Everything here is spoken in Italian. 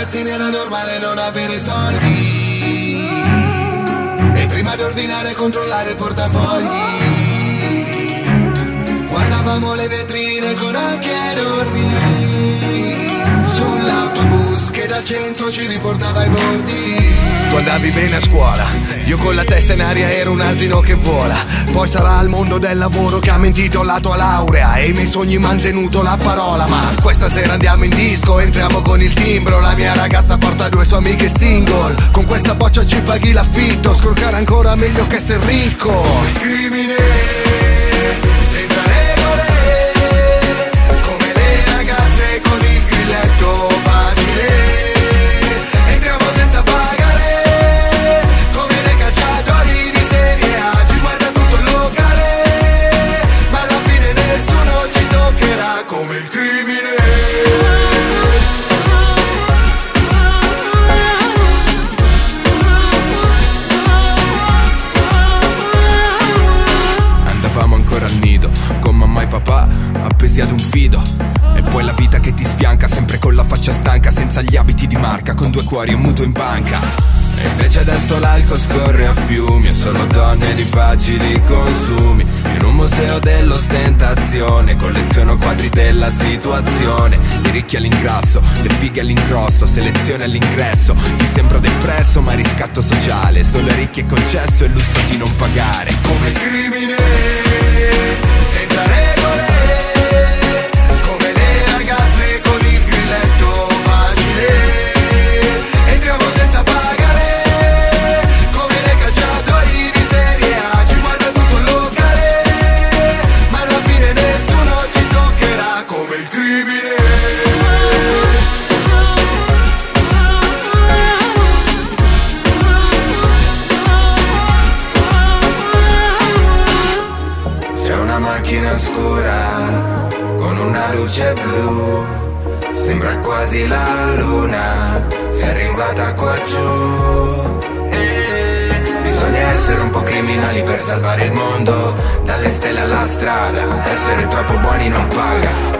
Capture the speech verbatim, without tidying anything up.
ragazzini era normale non avere soldi, e prima di ordinare controllare il portafogli. Guardavamo le vetrine con occhi enormi, sull'autobus che dal centro ci riportava ai bordi. Tu andavi bene a scuola, io con la testa in aria ero un asino che vola. Poi sarà il mondo del lavoro che ha mentito la tua laurea e i miei sogni mantenuto la parola. Ma questa sera andiamo in disco, entriamo con il timbro. La mia ragazza porta due sue amiche single, con questa boccia ci paghi l'affitto. Scroccare ancora meglio che essere ricco. Il crimine senza regole, come le ragazze con il grilletto facile. Entriamo senza pagare, come dei calciatori di Serie A. Ci guarda tutto il locale, ma alla fine nessuno ci toccherà come il crimine. Ancora al nido, con mamma e papà appesi ad un fido. E poi la vita che ti sfianca, sempre con la faccia stanca, senza gli abiti di marca, con due cuori e un mutuo in banca. E invece adesso l'alcol scorre a fiumi, e solo donne di facili consumi. In un museo dell'ostentazione colleziono quadri della situazione. I ricchi all'ingrasso, le fighe all'ingrosso, selezione all'ingresso. Ti sembro depresso ma riscatto sociale, solo ai ricchi è concesso e lusso di non pagare. Come il crimine senza regole, come le ragazze con il grilletto facile. Entriamo senza pagare, come dei calciatori di Serie A. Ci guarda tutto il locale, ma alla fine nessuno ci toccherà come il crimine. C'è una macchina scura con una luce blu, sembra quasi la luna, si è arrivata qua giù. Bisogna essere un po' criminali per salvare il mondo, dalle stelle alla strada, essere troppo buoni non paga.